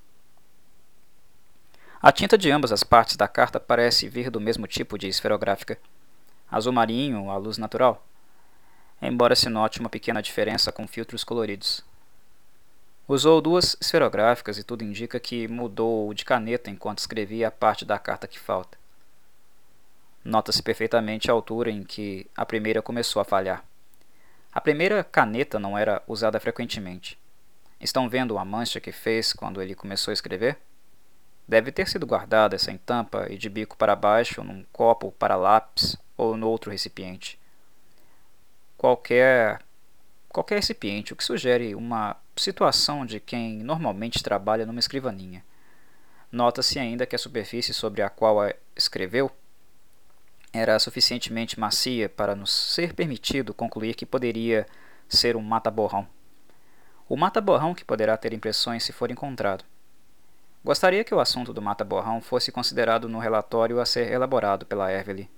A tinta de ambas as partes da carta parece vir do mesmo tipo de esferográfica, azul marinho à luz natural, embora se note uma pequena diferença com filtros coloridos. Usou duas esferográficas e tudo indica que mudou de caneta enquanto escrevia a parte da carta que falta. Nota-se perfeitamente a altura em que a primeira começou a falhar. A primeira caneta não era usada frequentemente. Estão vendo a mancha que fez quando ele começou a escrever? Deve ter sido guardada sem tampa e de bico para baixo num copo para lápis ou no outro recipiente. Qualquer, qualquer recipiente, o que sugere uma situação de quem normalmente trabalha numa escrivaninha. Nota-se ainda que a superfície sobre a qual a escreveu era suficientemente macia para nos ser permitido concluir que poderia ser um mata-borrão. O mata-borrão que poderá ter impressões se for encontrado. Gostaria que o assunto do mata-borrão fosse considerado no relatório a ser elaborado pela Everly.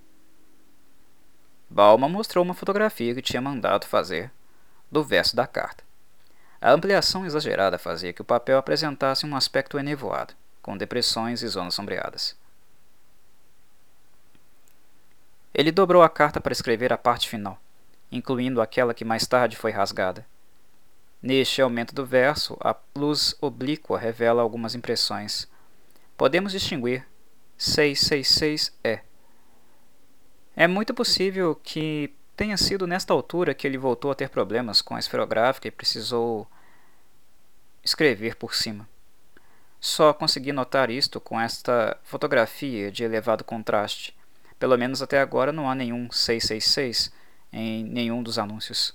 Bauman mostrou uma fotografia que tinha mandado fazer do verso da carta. A ampliação exagerada fazia que o papel apresentasse um aspecto enevoado, com depressões e zonas sombreadas. Ele dobrou a carta para escrever a parte final, incluindo aquela que mais tarde foi rasgada. Neste aumento do verso, a luz oblíqua revela algumas impressões. Podemos distinguir seiscentos e sessenta e seis E. É muito possível que tenha sido nesta altura que ele voltou a ter problemas com a esferográfica e precisou escrever por cima. Só consegui notar isto com esta fotografia de elevado contraste. Pelo menos até agora não há nenhum seiscentos e sessenta e seis em nenhum dos anúncios.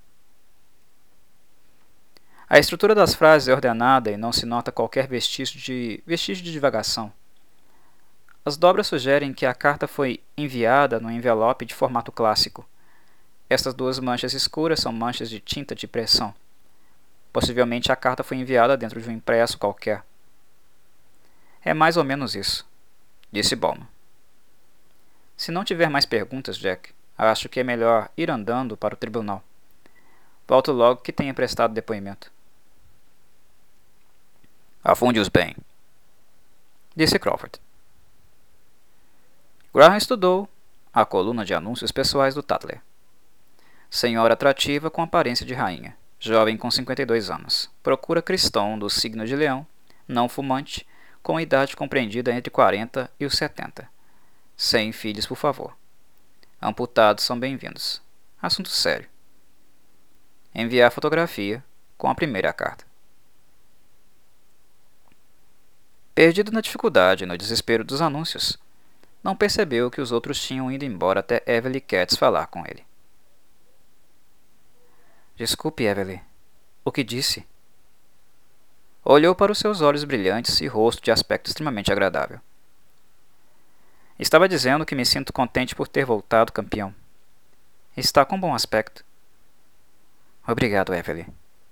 A estrutura das frases é ordenada e não se nota qualquer vestígio de, vestígio de divagação. As dobras sugerem que a carta foi enviada no envelope de formato clássico. Estas duas manchas escuras são manchas de tinta de pressão. Possivelmente a carta foi enviada dentro de um impresso qualquer. É mais ou menos isso, disse Bowman. Se não tiver mais perguntas, Jack, acho que é melhor ir andando para o tribunal. Volto logo que tenha prestado depoimento. Afunde-os bem, disse Crawford. Graham estudou a coluna de anúncios pessoais do Tatler. Senhora atrativa com aparência de rainha, jovem com cinquenta e dois anos, procura cristão do signo de leão, não fumante, com idade compreendida entre quarenta e os setenta. Sem filhos, por favor. Amputados são bem-vindos. Assunto sério. Enviar fotografia com a primeira carta. Perdido na dificuldade e no desespero dos anúncios, não percebeu que os outros tinham ido embora até Evelyn Katz falar com ele. Desculpe, Evelyn. O que disse? Olhou para os seus olhos brilhantes e rosto de aspecto extremamente agradável. Estava dizendo que me sinto contente por ter voltado campeão. Está com bom aspecto. Obrigado, Evelyn.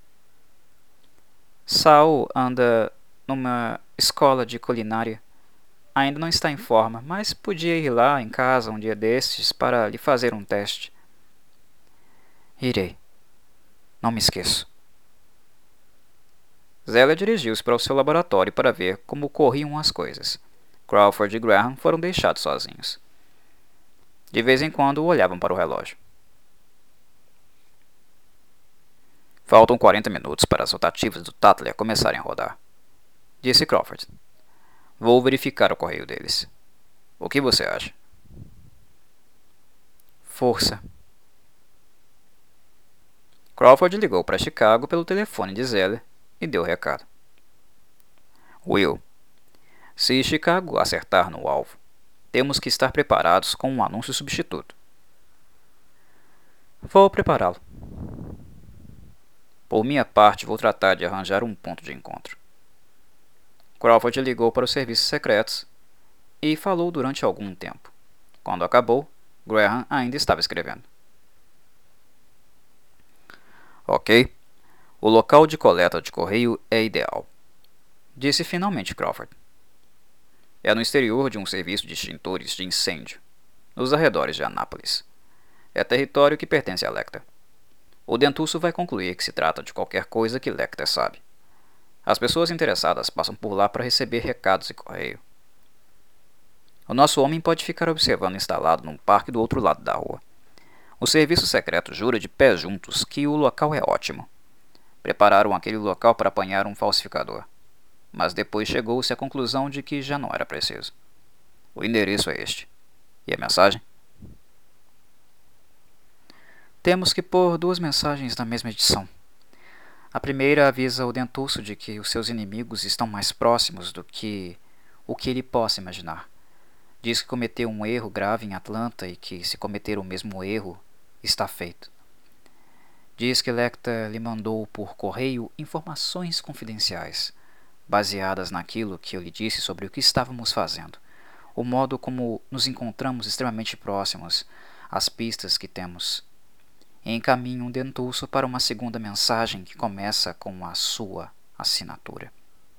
Saul anda numa escola de culinária. Ainda não está em forma, mas podia ir lá em casa um dia destes para lhe fazer um teste. Irei. Não me esqueço. Zelia dirigiu-se para o seu laboratório para ver como corriam as coisas. Crawford e Graham foram deixados sozinhos. De vez em quando olhavam para o relógio. Faltam quarenta minutos para as rotativas do Tatler começarem a rodar, disse Crawford. Vou verificar o correio deles. O que você acha? Força. Crawford ligou para Chicago pelo telefone de Zelia e deu o recado. Will, se Chicago acertar no alvo, temos que estar preparados com um anúncio substituto. Vou prepará-lo. Por minha parte, vou tratar de arranjar um ponto de encontro. Crawford ligou para os serviços secretos e falou durante algum tempo. Quando acabou, Graham ainda estava escrevendo. Ok. O local de coleta de correio é ideal, disse finalmente Crawford. É no exterior de um serviço de extintores de incêndio, nos arredores de Anápolis. É território que pertence a Lecter. O dentuço vai concluir que se trata de qualquer coisa que Lecter sabe. As pessoas interessadas passam por lá para receber recados e correio. O nosso homem pode ficar observando instalado num parque do outro lado da rua. O serviço secreto jura de pés juntos que o local é ótimo. Prepararam aquele local para apanhar um falsificador, mas depois chegou-se à conclusão de que já não era preciso. O endereço é este. E a mensagem? Temos que pôr duas mensagens na mesma edição. A primeira avisa o dentuço de que os seus inimigos estão mais próximos do que o que ele possa imaginar. Diz que cometeu um erro grave em Atlanta e que, se cometer o mesmo erro, está feito. Diz que Lecter lhe mandou por correio informações confidenciais, baseadas naquilo que eu lhe disse sobre o que estávamos fazendo, o modo como nos encontramos extremamente próximos, as pistas que temos. Encaminho um dentuço para uma segunda mensagem que começa com a sua assinatura.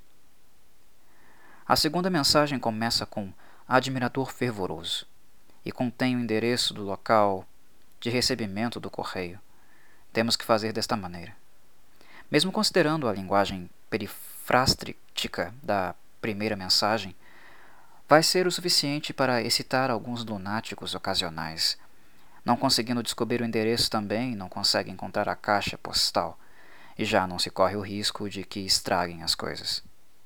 A segunda mensagem começa com admirador fervoroso e contém o endereço do local de recebimento do correio. Temos que fazer desta maneira. Mesmo considerando a linguagem perifrástica da primeira mensagem, vai ser o suficiente para excitar alguns lunáticos ocasionais. Não conseguindo descobrir o endereço também, não consegue encontrar a caixa postal, e já não se corre o risco de que estraguem as coisas.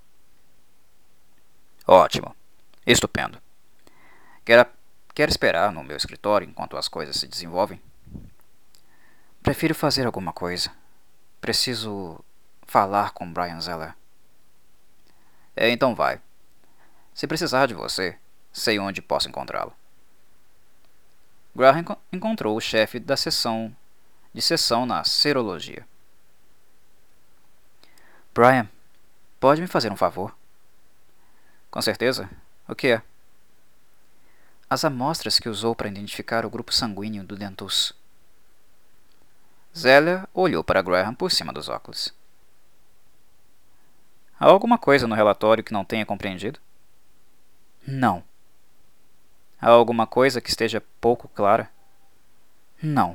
Ótimo. Estupendo. Quer, quer esperar no meu escritório enquanto as coisas se desenvolvem? Prefiro fazer alguma coisa. Preciso falar com Brian Zeller. É, então vai. Se precisar de você, sei onde posso encontrá-lo. Graham encontrou o chefe da seção de sessão na serologia. Brian, pode me fazer um favor? Com certeza. O que é? as amostras que usou para identificar o grupo sanguíneo do dentuço. Zelia olhou para Graham por cima dos óculos. Há alguma coisa no relatório que não tenha compreendido? Não. Há alguma coisa que esteja pouco clara? Não.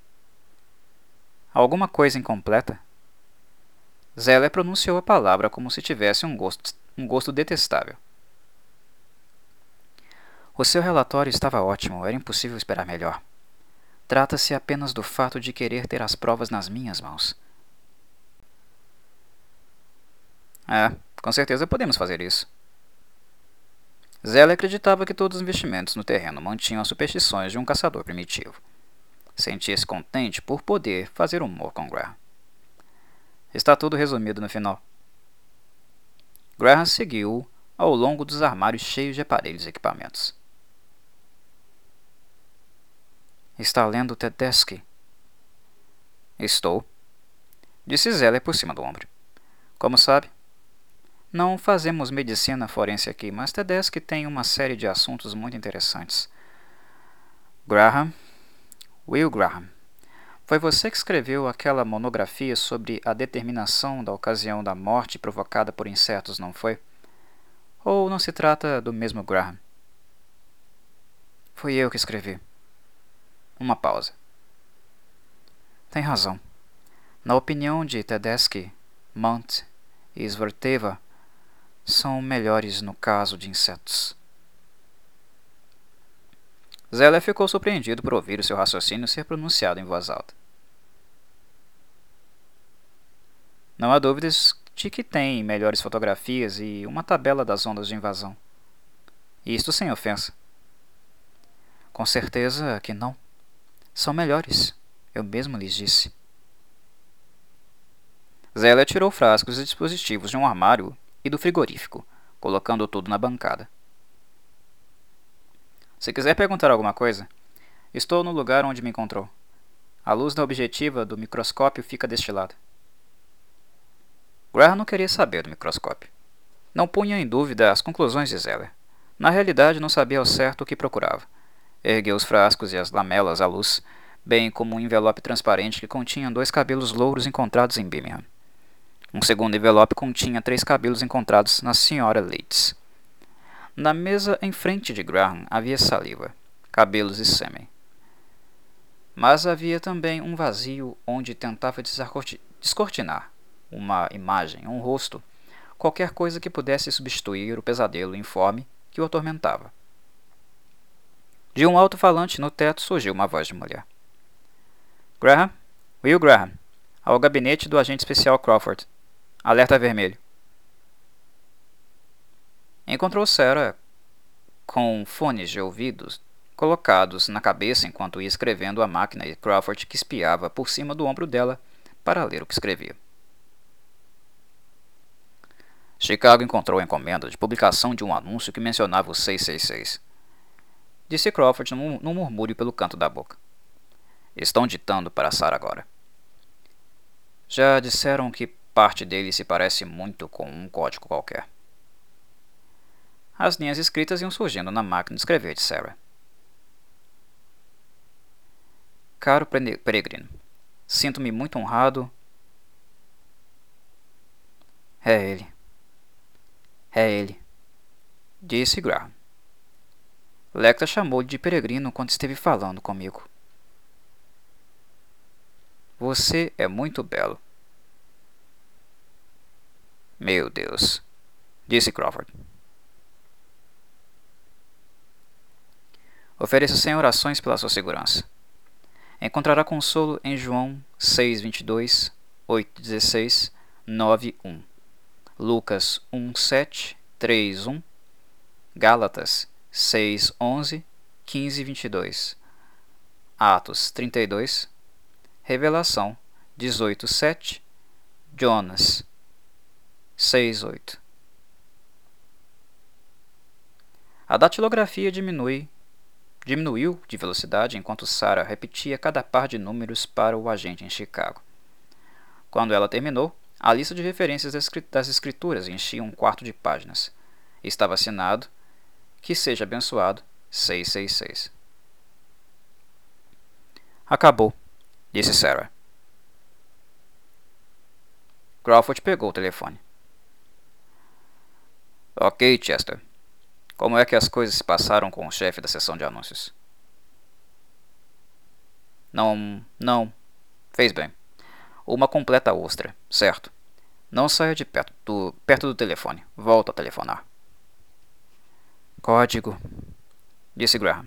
Alguma coisa incompleta? Zelia pronunciou a palavra como se tivesse um gosto, um gosto detestável. O seu relatório estava ótimo, era impossível esperar melhor. Trata-se apenas do fato de querer ter as provas nas minhas mãos. É, com certeza podemos fazer isso. Zelia acreditava que todos os investimentos no terreno mantinham as superstições de um caçador primitivo. Sentia-se contente por poder fazer humor com Graham. Está tudo resumido no final. Graham seguiu ao longo dos armários cheios de aparelhos e equipamentos. Está lendo Tedeschi? Estou, disse Zelia por cima do ombro. Como sabe? Não fazemos medicina forense aqui, mas Tedeschi tem uma série de assuntos muito interessantes. Graham, Will Graham, foi você que escreveu aquela monografia sobre a determinação da ocasião da morte provocada por insetos, não foi? Ou não se trata do mesmo Graham? Fui eu que escrevi. Uma pausa. Tem razão. Na opinião de Tedeschi, Munt e Sverteva, são melhores no caso de insetos. Zelia ficou surpreendido por ouvir o seu raciocínio ser pronunciado em voz alta. Não há dúvidas de que tem melhores fotografias e uma tabela das ondas de invasão. Isto sem ofensa. Com certeza que não. São melhores. Eu mesmo lhes disse. Zelia tirou frascos e dispositivos de um armário e do frigorífico, colocando tudo na bancada. Se quiser perguntar alguma coisa, estou no lugar onde me encontrou. A luz da objetiva do microscópio fica deste lado. Graham não queria saber do microscópio. Não punha em dúvida as conclusões de Zelia. Na realidade, não sabia ao certo o que procurava. Ergueu os frascos e as lamelas à luz, bem como um envelope transparente que continha dois cabelos louros encontrados em Birmingham. Um segundo envelope continha três cabelos encontrados na senhora Leeds. Na mesa em frente de Graham havia saliva, cabelos e sêmen. Mas havia também um vazio onde tentava descortinar uma imagem, um rosto, qualquer coisa que pudesse substituir o pesadelo informe que o atormentava. De um alto-falante no teto surgiu uma voz de mulher. Graham? Will Graham. Ao gabinete do agente especial Crawford. Alerta vermelho. Encontrou Sarah com fones de ouvidos colocados na cabeça enquanto ia escrevendo a máquina e Crawford que espiava por cima do ombro dela para ler o que escrevia. Chicago encontrou a encomenda de publicação de um anúncio que mencionava o seiscentos e sessenta e seis. Disse Crawford num, num murmúrio pelo canto da boca. Estão ditando para Sarah agora. Já disseram que parte dele se parece muito com um código qualquer. As linhas escritas iam surgindo na máquina de escrever de Sarah. Caro peregrino, sinto-me muito honrado. É ele. É ele, disse Graham. Lecter chamou-lhe de peregrino quando esteve falando comigo. Você é muito belo. Meu Deus, disse Crawford. Ofereço cem orações pela sua segurança. Encontrará consolo em João seis, vinte e dois, oito, dezesseis, nove, um. Lucas um, sete, três, um. Gálatas seis, onze, quinze, vinte e dois. Atos trinta e dois. Revelação dezoito, sete. Jonas seis, oito. A datilografia diminui, diminuiu de velocidade enquanto Sarah repetia cada par de números para o agente em Chicago. Quando ela terminou, a lista de referências das escrituras enchia um quarto de páginas. Estava assinado: Que seja abençoado seis seis seis. Acabou, disse Sarah. Crawford pegou o telefone. Ok, Chester. Como é que as coisas se passaram com o chefe da seção de anúncios? Não, não. Fez bem. Uma completa ostra, certo. Não saia de perto do, perto do telefone. Volto a telefonar. Código, disse Graham.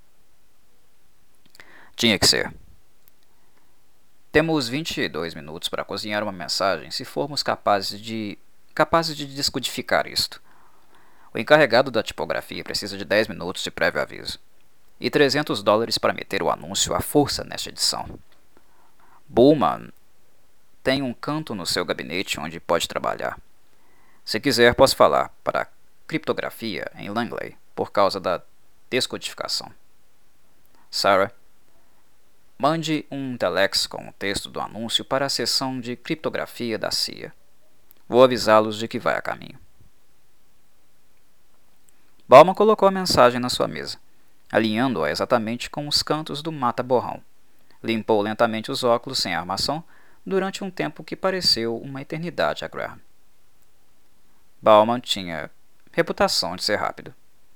Tinha que ser. Temos vinte e dois minutos para cozinhar uma mensagem se formos capazes de capazes de descodificar isto. O encarregado da tipografia precisa de dez minutos de prévio aviso e trezentos dólares para meter o anúncio à força nesta edição. Bullman tem um canto no seu gabinete onde pode trabalhar. Se quiser, posso falar para a criptografia em Langley por causa da descodificação. Sarah, mande um telex com o texto do anúncio para a seção de criptografia da C I A. Vou avisá-los de que vai a caminho. Bauman colocou a mensagem na sua mesa, alinhando-a exatamente com os cantos do mata-borrão. Limpou lentamente os óculos sem armação durante um tempo que pareceu uma eternidade a Graham. Bauman tinha reputação de ser rápido.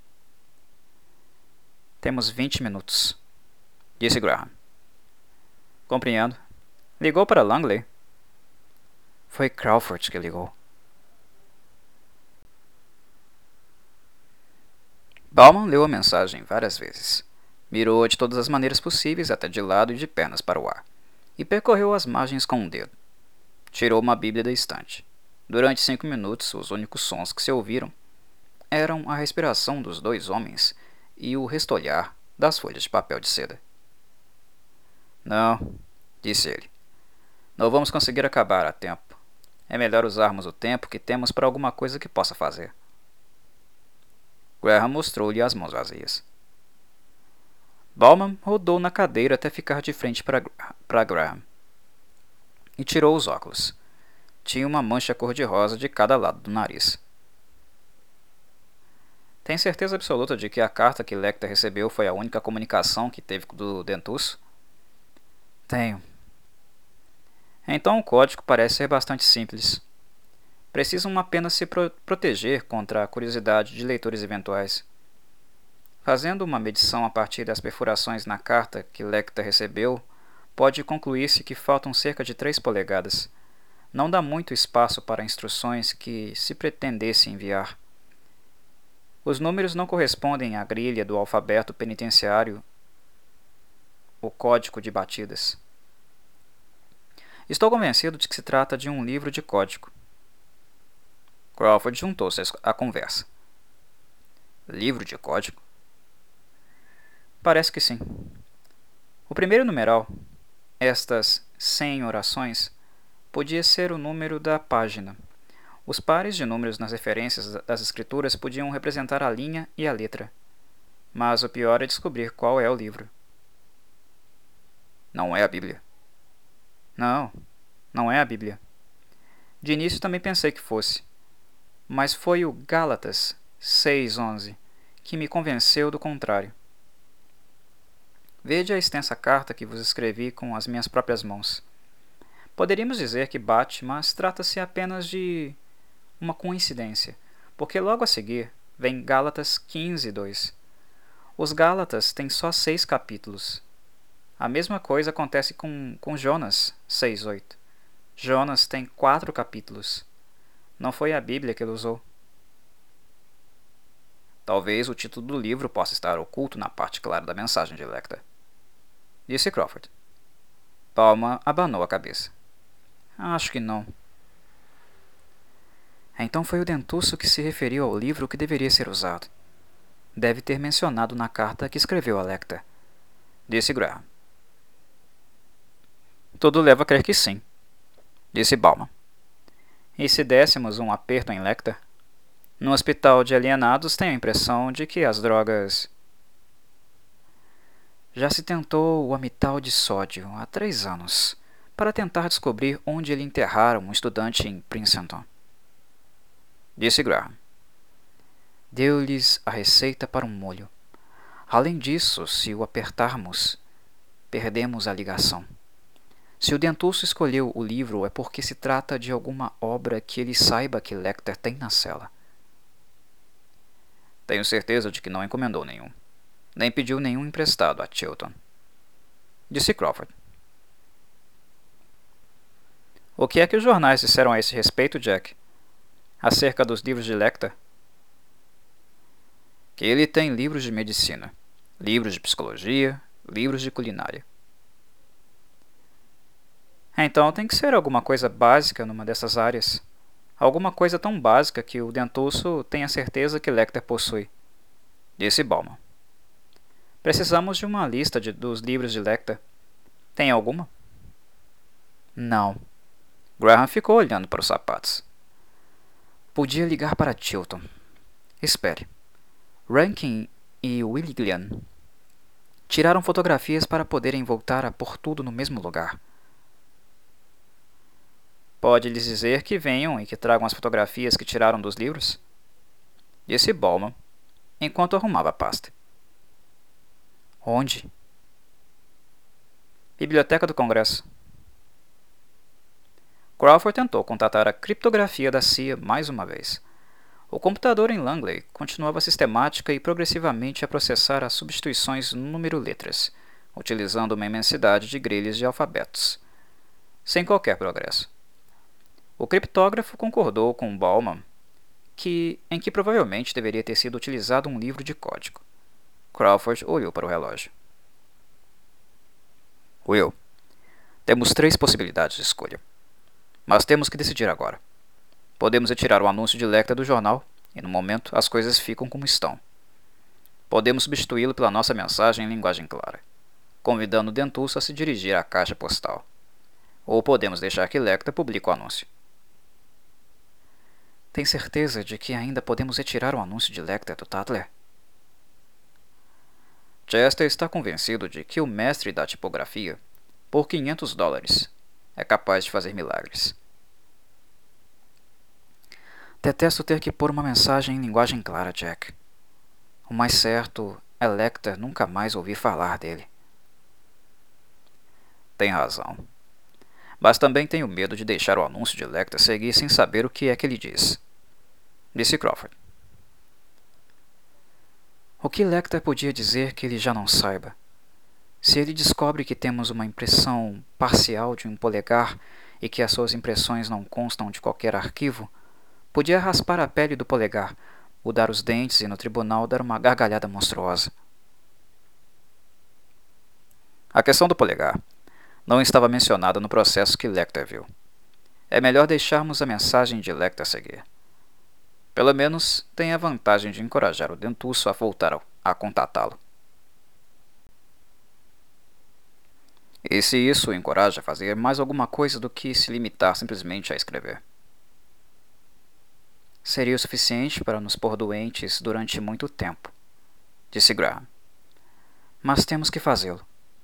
Temos vinte minutos, disse Graham. Compreendo. Ligou para Langley? Foi Crawford que ligou. Bauman leu a mensagem várias vezes. Mirou de todas as maneiras possíveis, até de lado e de pernas para o ar, e percorreu as margens com um dedo. Tirou uma bíblia da estante. Durante cinco minutos, os únicos sons que se ouviram eram a respiração dos dois homens e o restolhar das folhas de papel de seda. Não, disse ele. Não vamos conseguir acabar a tempo. É melhor usarmos o tempo que temos para alguma coisa que possa fazer. Graham mostrou-lhe as mãos vazias. Bauman rodou na cadeira até ficar de frente para Graham e tirou os óculos. Tinha uma mancha cor-de-rosa de cada lado do nariz. Tem certeza absoluta de que a carta que Lecter recebeu foi a única comunicação que teve do dentuço? Tenho. Então o código parece ser bastante simples. Precisam apenas se pro proteger contra a curiosidade de leitores eventuais. Fazendo uma medição a partir das perfurações na carta que Lecter recebeu, pode concluir-se que faltam cerca de três polegadas. Não dá muito espaço para instruções que se pretendesse enviar. Os números não correspondem à grelha do alfabeto penitenciário, o código de batidas. Estou convencido de que se trata de um livro de código. Crawford juntou-se à conversa. Livro de código? Parece que sim. O primeiro numeral, estas cem orações, podia ser o número da página. Os pares de números nas referências das escrituras podiam representar a linha e a letra. Mas o pior é descobrir qual é o livro. Não é a Bíblia. Não, não é a Bíblia. De início também pensei que fosse. Mas foi o Gálatas seis, onze que me convenceu do contrário. Veja a extensa carta que vos escrevi com as minhas próprias mãos. Poderíamos dizer que bate, mas trata-se apenas de uma coincidência, porque logo a seguir vem Gálatas quinze, dois. Os Gálatas têm só seis capítulos. A mesma coisa acontece com, com Jonas seis, oito. Jonas tem quatro capítulos. Não foi a Bíblia que ele usou. Talvez o título do livro possa estar oculto na parte clara da mensagem de Lecter, disse Crawford. Bauman abanou a cabeça. Acho que não. Então foi o dentuço que se referiu ao livro que deveria ser usado. Deve ter mencionado na carta que escreveu a Lecter, disse Graham. Tudo leva a crer que sim, disse Bauman. E se dessemos um aperto em Lecter? No hospital de alienados tenho a impressão de que as drogas... Já se tentou o amital de sódio há três anos, para tentar descobrir onde ele enterrara um estudante em Princeton, disse Graham. Deu-lhes a receita para um molho. Além disso, se o apertarmos, perdemos a ligação. Se o dentuço escolheu o livro, é porque se trata de alguma obra que ele saiba que Lecter tem na cela. Tenho certeza de que não encomendou nenhum, nem pediu nenhum emprestado a Chilton, disse Crawford. O que é que os jornais disseram a esse respeito, Jack? Acerca dos livros de Lecter? Que ele tem livros de medicina, livros de psicologia, livros de culinária. Então tem que ser alguma coisa básica numa dessas áreas. Alguma coisa tão básica que o dentuço tenha certeza que Lecter possui, disse Bowman. Precisamos de uma lista de, dos livros de Lecter. Tem alguma? Não. Graham ficou olhando para os sapatos. Podia ligar para Chilton. Espere. Rankin e Willigan tiraram fotografias para poderem voltar a pôr tudo no mesmo lugar. Pode lhes dizer que venham e que tragam as fotografias que tiraram dos livros? Disse Bowman, enquanto arrumava a pasta. Onde? Biblioteca do Congresso. Crawford tentou contatar a criptografia da C I A mais uma vez. O computador em Langley continuava sistemática e progressivamente a processar as substituições número-letras, utilizando uma imensidade de grelhas de alfabetos, sem qualquer progresso. O criptógrafo concordou com Bowman que, em que provavelmente deveria ter sido utilizado um livro de código. Crawford olhou para o relógio. Will, temos três possibilidades de escolha, mas temos que decidir agora. Podemos retirar o anúncio de Lecter do jornal, e no momento as coisas ficam como estão. Podemos substituí-lo pela nossa mensagem em linguagem clara, convidando o dentuço a se dirigir à caixa postal. Ou podemos deixar que Lecter publique o anúncio. Tem certeza de que ainda podemos retirar o anúncio de Lecter do Tatler? Chester está convencido de que o mestre da tipografia, por quinhentos dólares, é capaz de fazer milagres. Detesto ter que pôr uma mensagem em linguagem clara, Jack. O mais certo é Lecter nunca mais ouvir falar dele. Tem razão. Mas também tenho medo de deixar o anúncio de Lecter seguir sem saber o que é que ele diz, disse Crawford. O que Lecter podia dizer que ele já não saiba? Se ele descobre que temos uma impressão parcial de um polegar e que as suas impressões não constam de qualquer arquivo, podia raspar a pele do polegar, mudar os dentes e no tribunal dar uma gargalhada monstruosa. A questão do polegar não estava mencionada no processo que Lecter viu. É melhor deixarmos a mensagem de Lecter seguir. Pelo menos tem a vantagem de encorajar o dentuço a voltar a contatá-lo. E se isso o encoraja a fazer mais alguma coisa do que se limitar simplesmente a escrever? Seria o suficiente para nos pôr doentes durante muito tempo, disse Graham. Mas temos que fazê-lo.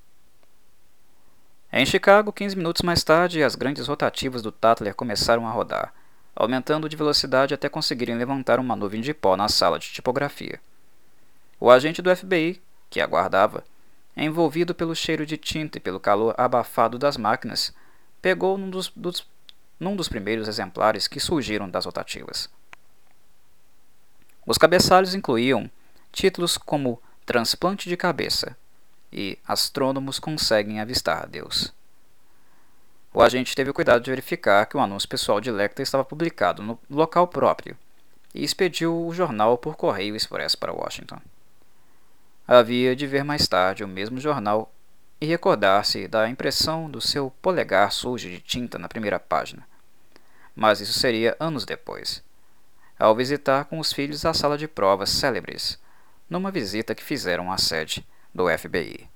Em Chicago, quinze minutos mais tarde, as grandes rotativas do Tatler começaram a rodar, aumentando de velocidade até conseguirem levantar uma nuvem de pó na sala de tipografia. O agente do F B I, que aguardava, envolvido pelo cheiro de tinta e pelo calor abafado das máquinas, pegou num dos, dos, num dos primeiros exemplares que surgiram das rotativas. Os cabeçalhos incluíam títulos como Transplante de Cabeça e Astrônomos Conseguem Avistar Deus. O agente teve o cuidado de verificar que o anúncio pessoal de Lecter estava publicado no local próprio e expediu o jornal por correio expresso para Washington. Havia de ver mais tarde o mesmo jornal e recordar-se da impressão do seu polegar sujo de tinta na primeira página. Mas isso seria anos depois, ao visitar com os filhos a sala de provas célebres, numa visita que fizeram à sede do F B I.